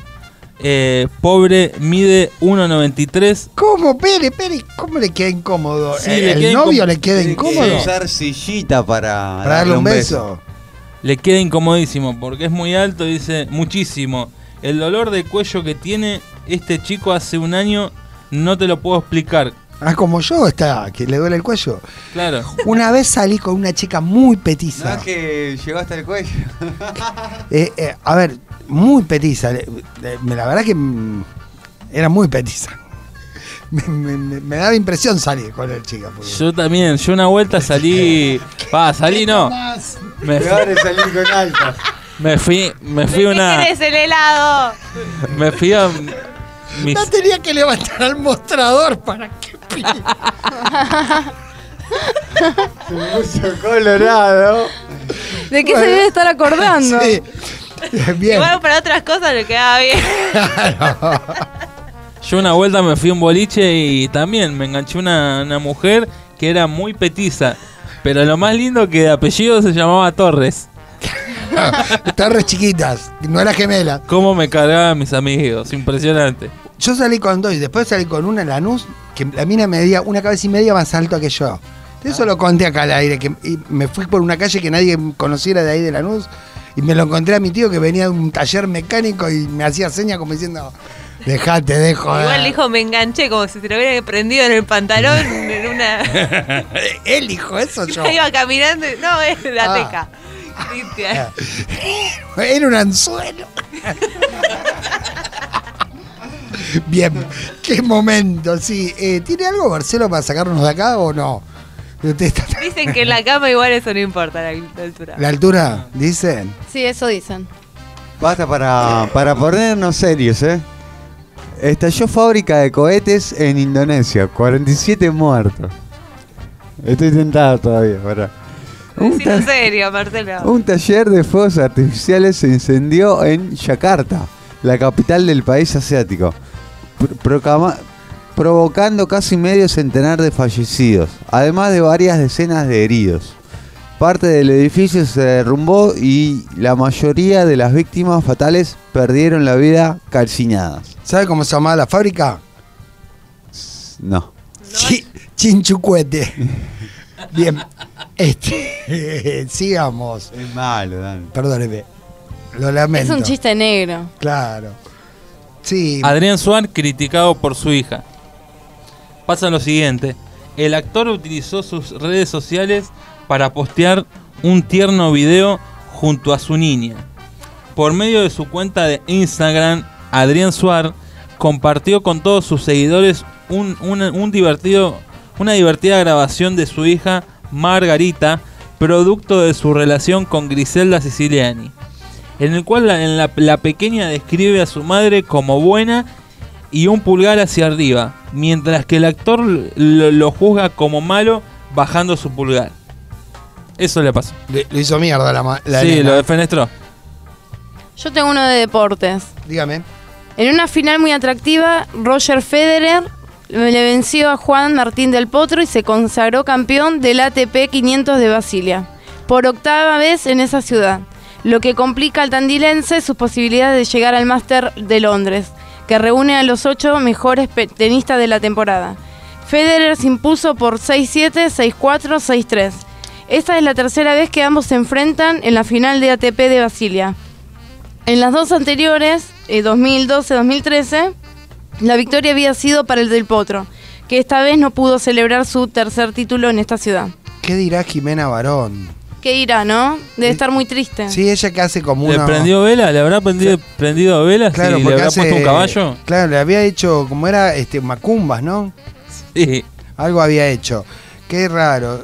Pobre, mide 1,93. ¿Cómo? Pere, ¿cómo le queda incómodo? Sí, ¿El novio le queda incómodo? Tiene que usar sillita para darle un beso. Le queda incomodísimo porque es muy alto, dice, muchísimo. El dolor de cuello que tiene este chico hace un año no te lo puedo explicar. Como yo que le duele el cuello. Claro. Una vez salí con una chica muy petiza. No es que llegó hasta el cuello. A ver, muy petiza. La verdad que era muy petiza. Me daba impresión salir con el chica. Yo también. Yo una vuelta salí... salí no. Peor es salir con altas. Me fui una... ¿Qué querés, el helado? Me fui a... No tenía que levantar al mostrador para que pida. Se me puso colorado. ¿De qué se debe estar acordando? Sí. Bien. Igual para otras cosas le quedaba bien. Yo una vuelta me fui a un boliche y también me enganché una mujer que era muy petiza. Pero lo más lindo que de apellido se llamaba Torres. Torres chiquitas, no era gemela. ¿Cómo me cargaban mis amigos? Impresionante. Yo salí con dos y después salí con una en Lanús, que la mina medía una cabeza y media más alto que yo. Eso lo conté acá al aire, y me fui por una calle que nadie conociera de ahí de Lanús y me lo encontré a mi tío que venía de un taller mecánico y me hacía señas como diciendo, dejate de joder. Igual dijo, me enganché como si se lo hubieran prendido en el pantalón en una... Él dijo eso, yo. Iba caminando, no, es la teca. Era un anzuelo. Bien, qué momento, sí. ¿Tiene algo Marcelo para sacarnos de acá o no? Dicen que en la cama igual eso no importa, la altura. ¿La altura? ¿Dicen? Sí, eso dicen. Basta para ponernos serios, Estalló fábrica de cohetes en Indonesia, 47 muertos. Estoy tentado todavía, ¿verdad? En serio, Marcelo. Un taller de fuegos artificiales se incendió en Yakarta, la capital del país asiático, provocando casi medio centenar de fallecidos, además de varias decenas de heridos. Parte del edificio se derrumbó y la mayoría de las víctimas fatales perdieron la vida calcinadas. ¿Sabe cómo se llamaba la fábrica? No. Chinchucuete. Bien. Sigamos. Es malo, Dan. Perdóneme. Lo lamento. Es un chiste negro. Claro. Sí. Adrián Suárez criticado por su hija. Pasa lo siguiente. El actor utilizó sus redes sociales para postear un tierno video junto a su niña. Por medio de su cuenta de Instagram, Adrián Suárez compartió con todos sus seguidores una divertida grabación de su hija Margarita, producto de su relación con Griselda Siciliani, en el cual la pequeña describe a su madre como buena y un pulgar hacia arriba, mientras que el actor lo juzga como malo bajando su pulgar. Eso le pasó. Lo hizo mierda la sí, nena. lo defenestró. Yo tengo uno de deportes. Dígame. En una final muy atractiva, Roger Federer le venció a Juan Martín del Potro y se consagró campeón del ATP 500 de Basilea, por 8ª vez en esa ciudad, lo que complica al tandilense sus posibilidades de llegar al Máster de Londres, que reúne a los 8 mejores tenistas de la temporada. Federer se impuso por 6-7, 6-4, 6-3. Esta es la tercera vez que ambos se enfrentan en la final de ATP de Basilea. En las dos anteriores, 2012-2013, la victoria había sido para el del Potro, que esta vez no pudo celebrar su tercer título en esta ciudad. ¿Qué dirá Jimena Barón? ¿Qué dirá, no? Debe estar muy triste. Sí, ella que hace como ¿Le una... prendió vela? ¿Le habrá prendido velas? Claro, ¿Le porque habrá puesto un caballo? Claro, le había hecho, como era, macumbas, ¿no? Sí. Algo había hecho. Qué raro.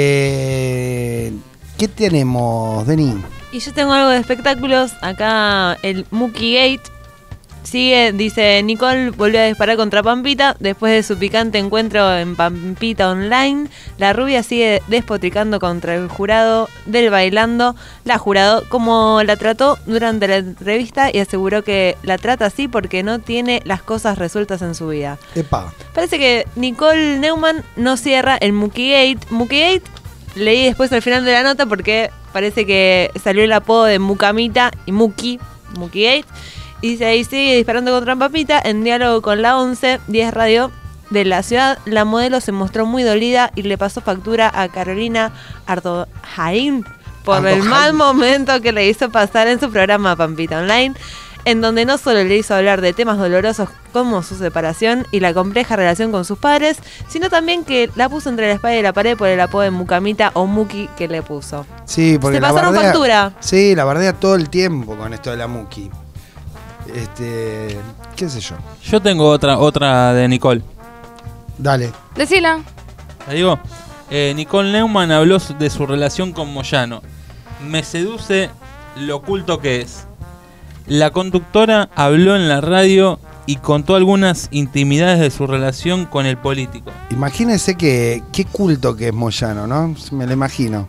¿Qué tenemos, Denis? Y yo tengo algo de espectáculos. Acá el Mookie Gate sigue, dice: Nicole volvió a disparar contra Pampita después de su picante encuentro en Pampita Online. La rubia sigue despotricando contra el jurado del Bailando. La jurado, como la trató durante la entrevista, y aseguró que la trata así porque no tiene las cosas resueltas en su vida. Epa. Parece que Nicole Neumann no cierra el Mookie Gate. Mookie Gate, leí después al final de la nota porque parece que salió el apodo de Mucamita y Mookie Gate. Y dice: ahí sigue disparando contra Pampita. En diálogo con la 11-10 Radio de la ciudad, la modelo se mostró muy dolida y le pasó factura a Carolina Ardojaín por el mal momento que le hizo pasar en su programa Pampita Online, en donde no solo le hizo hablar de temas dolorosos como su separación y la compleja relación con sus padres, sino también que la puso entre la espada y la pared por el apodo de Mucamita o Muki que le puso. Sí, porque se pasaron factura. Sí, la bardea todo el tiempo con esto de la Muki. ¿Qué sé yo? Yo tengo otra de Nicole. Dale. Decila. ¿La digo? Nicole Neumann habló de su relación con Moyano. Me seduce lo oculto que es. La conductora habló en la radio y contó algunas intimidades de su relación con el político. Imagínense qué culto que es Moyano, ¿no? Me lo imagino.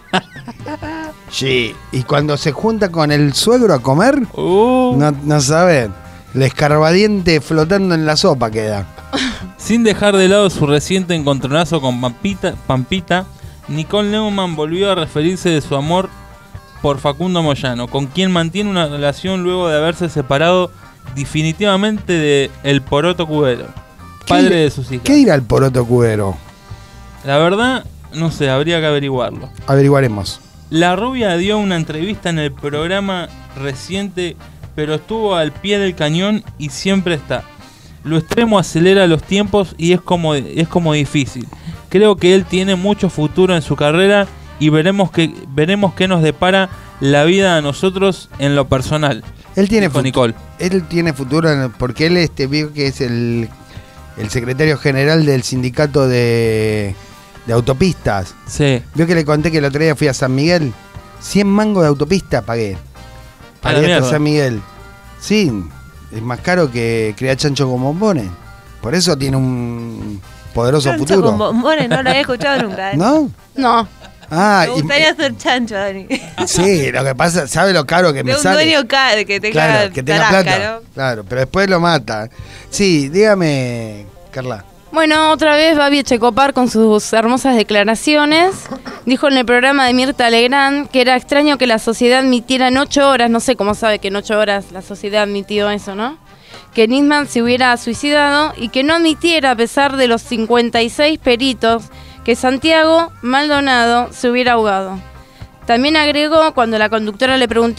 Sí, y cuando se junta con el suegro a comer, no saben, el escarbadiente flotando en la sopa queda. Sin dejar de lado su reciente encontronazo con Pampita, Nicole Neumann volvió a referirse de su amor por Facundo Moyano, con quien mantiene una relación luego de haberse separado definitivamente de el Poroto Cubero, padre de sus hijas. ¿Qué dirá el Poroto Cubero? La verdad, no sé, habría que averiguarlo. Averiguaremos. La rubia dio una entrevista en el programa reciente, pero estuvo al pie del cañón y siempre está. Lo extremo acelera los tiempos y es como difícil. Creo que él tiene mucho futuro en su carrera y veremos qué nos depara la vida a nosotros en lo personal. Él tiene Nicole. Él tiene futuro porque él vio que es el secretario general del sindicato de autopistas. Sí. Vio que le conté que el otro día fui a San Miguel. 100 mangos de autopista pagué. Pagué hasta San Miguel. Sí, es más caro que criar chancho con bombones. Por eso tiene un poderoso Chancho futuro. con bombones, no lo había escuchado nunca. ¿No? No. Me gustaría ser chancho, Dani. Sí, lo que pasa, ¿sabe lo caro que me sale? De un dueño que tenga, claro, que tenga tarasca, plata. ¿no? Claro, pero después lo mata. Sí, dígame, Carla. Bueno, otra vez Babi Echecopar con sus hermosas declaraciones. Dijo en el programa de Mirta Legrand que era extraño que la sociedad admitiera en 8 horas, no sé cómo sabe que en 8 horas la sociedad admitió eso, ¿no? Que Nisman se hubiera suicidado y que no admitiera, a pesar de los 56 peritos, que Santiago Maldonado se hubiera ahogado. También agregó, cuando la conductora le preguntó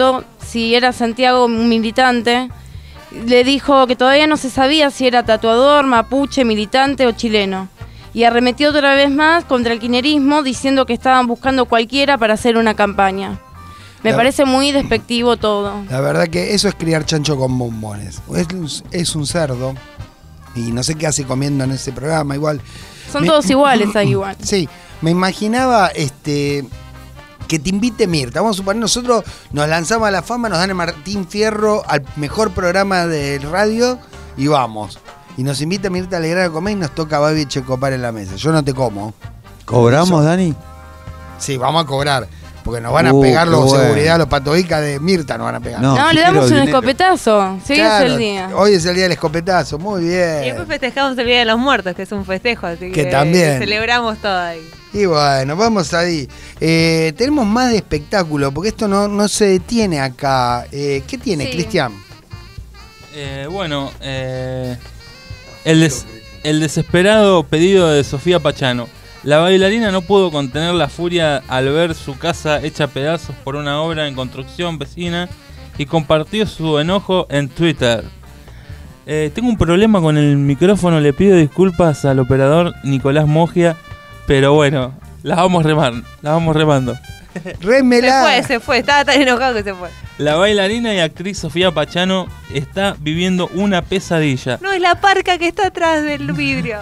si era Santiago un militante. Le dijo que todavía no se sabía si era tatuador, mapuche, militante o chileno. Y arremetió otra vez más contra el kirchnerismo diciendo que estaban buscando cualquiera para hacer una campaña. Me parece muy despectivo todo. La verdad que eso es criar chancho con bombones. Es un cerdo y no sé qué hace comiendo en ese programa. Igual son todos iguales ahí igual. Sí, me imaginaba que te invite Mirta. Vamos a suponer, nosotros nos lanzamos a la fama, nos dan el Martín Fierro al mejor programa de radio y vamos. Y nos invita Mirta Legrand a comer y nos toca Babi Checopar en la mesa. Yo no te como. ¿Cobramos, Dani? Sí, vamos a cobrar. Porque nos van a pegar los seguridad, los patoicas de Mirta nos van a pegar. No, le damos un escopetazo. Sí, claro, es el día. Hoy es el día del escopetazo, muy bien. Y después festejamos el Día de los Muertos, que es un festejo, así que también celebramos todo ahí. Y bueno, vamos ahí. Tenemos más de espectáculo, porque esto no se detiene acá. ¿Qué tiene, Cristian? El desesperado pedido de Sofía Pachano. La bailarina no pudo contener la furia al ver su casa hecha a pedazos por una obra en construcción vecina y compartió su enojo en Twitter. Tengo un problema con el micrófono, le pido disculpas al operador Nicolás Mogia, pero bueno, la vamos remando. ¡Rémela! Se fue, estaba tan enojado que se fue. La bailarina y actriz Sofía Pachano está viviendo una pesadilla. No, es la parca que está atrás del vidrio.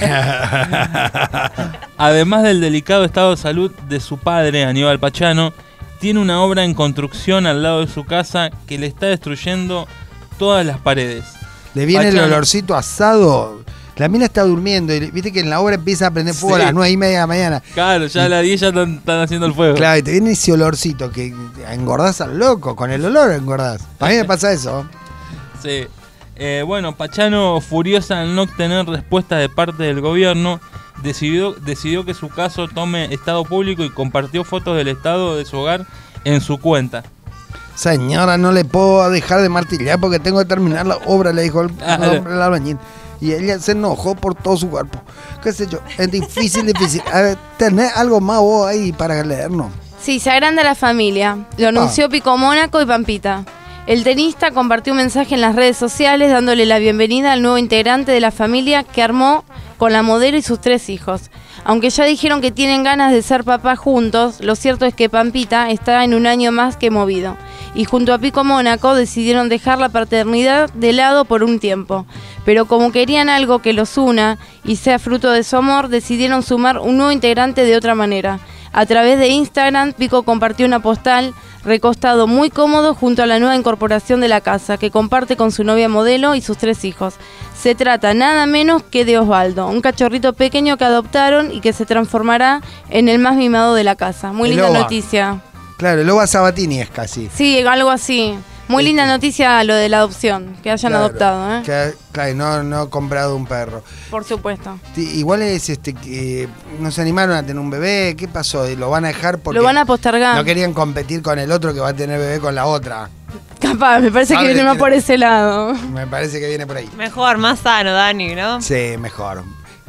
Además del delicado estado de salud de su padre, Aníbal Pachano, tiene una obra en construcción al lado de su casa que le está destruyendo todas las paredes. Le viene Pachano. El olorcito asado. La mina está durmiendo y viste que en la obra empieza a prender fuego a las 9:30 de la mañana. Claro, ya a las 10 ya están haciendo el fuego. Claro, y te viene ese olorcito que engordás al loco, con el olor engordás. A mí me pasa eso. Sí. Pachano, furiosa al no obtener respuesta de parte del gobierno, decidió que su caso tome estado público y compartió fotos del estado de su hogar en su cuenta. Señora, no le puedo dejar de martillar porque tengo que terminar la obra, le dijo el albañil. Y ella se enojó por todo su cuerpo. ¿Qué sé yo? Es difícil. A ver, ¿tenés algo más vos ahí para leernos? Sí, se agranda la familia. Lo anunció Pico Mónaco y Pampita. El tenista compartió un mensaje en las redes sociales dándole la bienvenida al nuevo integrante de la familia que armó con la modelo y sus 3 hijos. Aunque ya dijeron que tienen ganas de ser papás juntos, lo cierto es que Pampita está en un año más que movido. Y junto a Pico Mónaco decidieron dejar la paternidad de lado por un tiempo. Pero como querían algo que los una y sea fruto de su amor, decidieron sumar un nuevo integrante de otra manera. A través de Instagram, Pico compartió una postal recostado muy cómodo junto a la nueva incorporación de la casa, que comparte con su novia modelo y sus 3 hijos. Se trata nada menos que de Osvaldo, un cachorrito pequeño que adoptaron y que se transformará en el más mimado de la casa. Muy linda noticia. Claro, el Loba Sabatini es casi. Sí, algo así. Muy linda noticia lo de la adopción, que hayan adoptado, Claro, no comprado un perro. Por supuesto. Igual es que no se animaron a tener un bebé, ¿qué pasó? ¿Lo van a dejar porque lo van a postergar? No querían competir con el otro que va a tener bebé con la otra. Capaz, me parece que viene más por ese lado. Me parece que viene por ahí. Mejor, más sano, Dani, ¿no? Sí, mejor.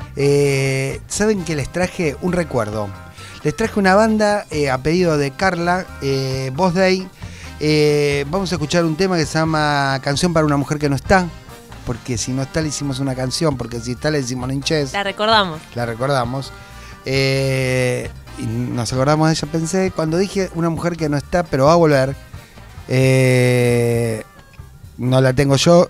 ¿Saben que les traje un recuerdo? Les traje una banda a pedido de Carla, Voz Day. Vamos a escuchar un tema que se llama Canción para una mujer que no está. Porque si no está le hicimos una canción, porque si está le decimos hinches. La recordamos. Y nos acordamos de ella, pensé, cuando dije una mujer que no está, pero va a volver. No la tengo yo.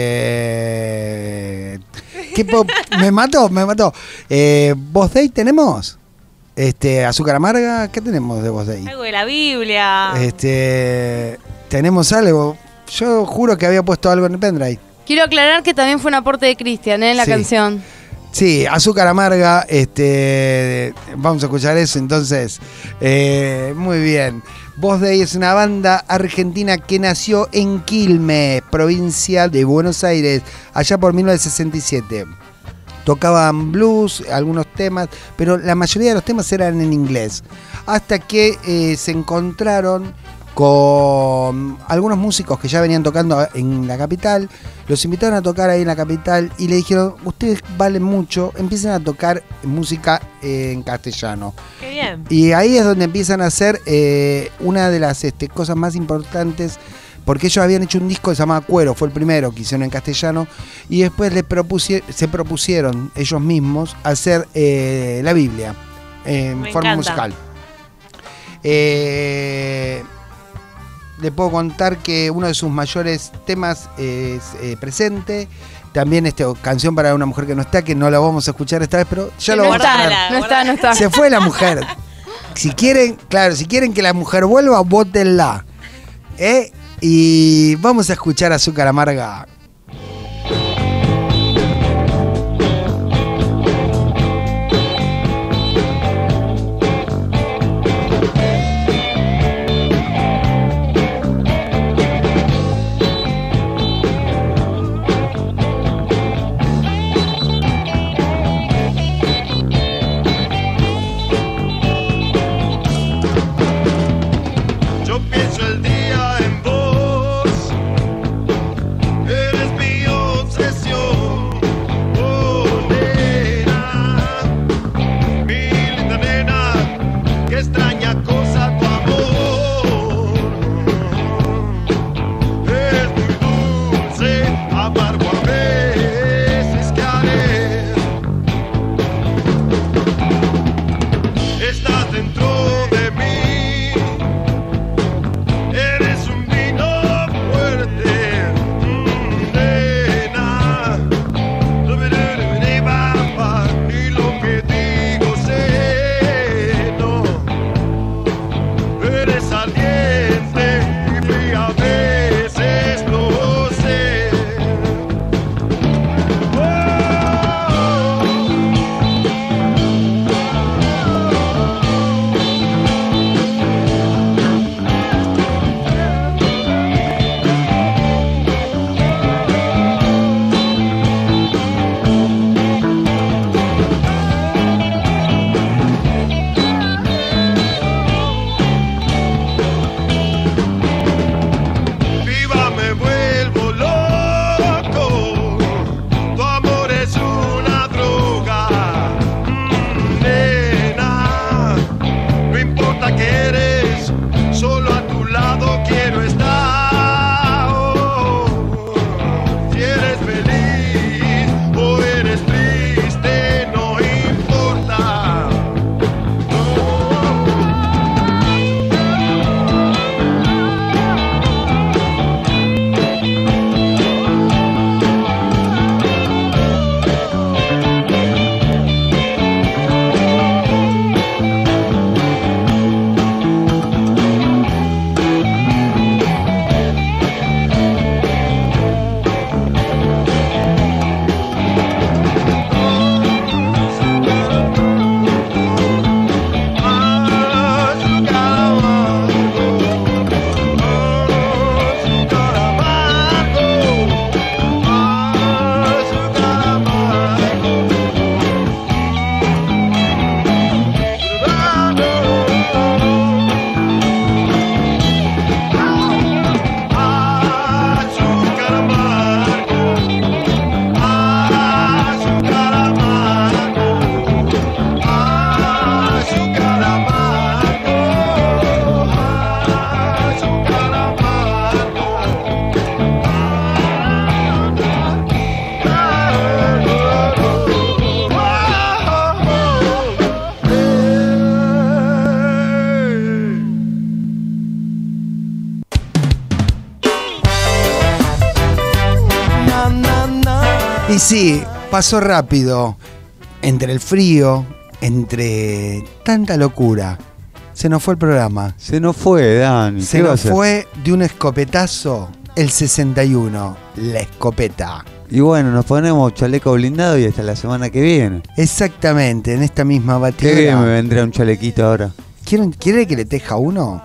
Me mató. ¿Voz Day tenemos? Azúcar Amarga, ¿qué tenemos de Voz Day? Algo de la Biblia. Tenemos algo. Yo juro que había puesto algo en el pendrive. Quiero aclarar que también fue un aporte de Cristian en la canción. Sí, Azúcar Amarga, vamos a escuchar eso entonces. Muy bien. Voz Day es una banda argentina que nació en Quilmes, provincia de Buenos Aires, allá por 1967. Tocaban blues, algunos temas, pero la mayoría de los temas eran en inglés. Hasta que se encontraron con algunos músicos que ya venían tocando en la capital. Los invitaron a tocar ahí en la capital y le dijeron, ustedes valen mucho, empiecen a tocar música en castellano. Qué bien. Y ahí es donde empiezan a hacer una de las cosas más importantes, porque ellos habían hecho un disco que se llamaba Cuero, fue el primero que hicieron en castellano, y después se propusieron ellos mismos hacer la Biblia en forma musical. Le puedo contar que uno de sus mayores temas es Presente. También Canción para una mujer que no está, que no la vamos a escuchar esta vez, pero ya lo vamos a poner. No está. Se fue la mujer. Si quieren que la mujer vuelva, vótenla. Y vamos a escuchar Azúcar Amarga. Y sí, pasó rápido. Entre el frío, entre tanta locura, se nos fue el programa. Se nos fue, Dani. Se nos fue de un escopetazo el 61, la escopeta. Y bueno, nos ponemos chaleco blindado y hasta la semana que viene. Exactamente, en esta misma batidora. Qué bien me vendría un chalequito ahora. ¿Quiere que le teja uno?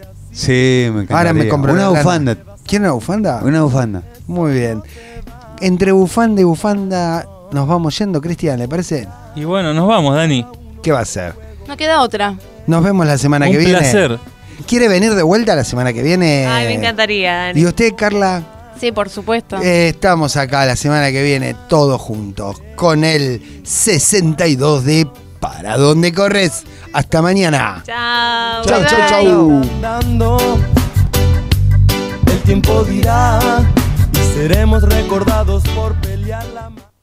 Sí, me encantaría. Ahora me compro una bufanda. ¿Quiere una bufanda? Una bufanda. Muy bien. Entre bufanda y bufanda nos vamos yendo, Cristian, ¿le parece? Y bueno, nos vamos, Dani. ¿Qué va a ser? No queda otra. Nos vemos la semana que viene. Un placer. ¿Quiere venir de vuelta la semana que viene? Ay, me encantaría, Dani. ¿Y usted, Carla? Sí, por supuesto. Estamos acá la semana que viene todos juntos con el 62 de ¿Para dónde corres? Hasta mañana. Chao. Chau, chau, chau. El tiempo dirá y seremos recordados por pelear la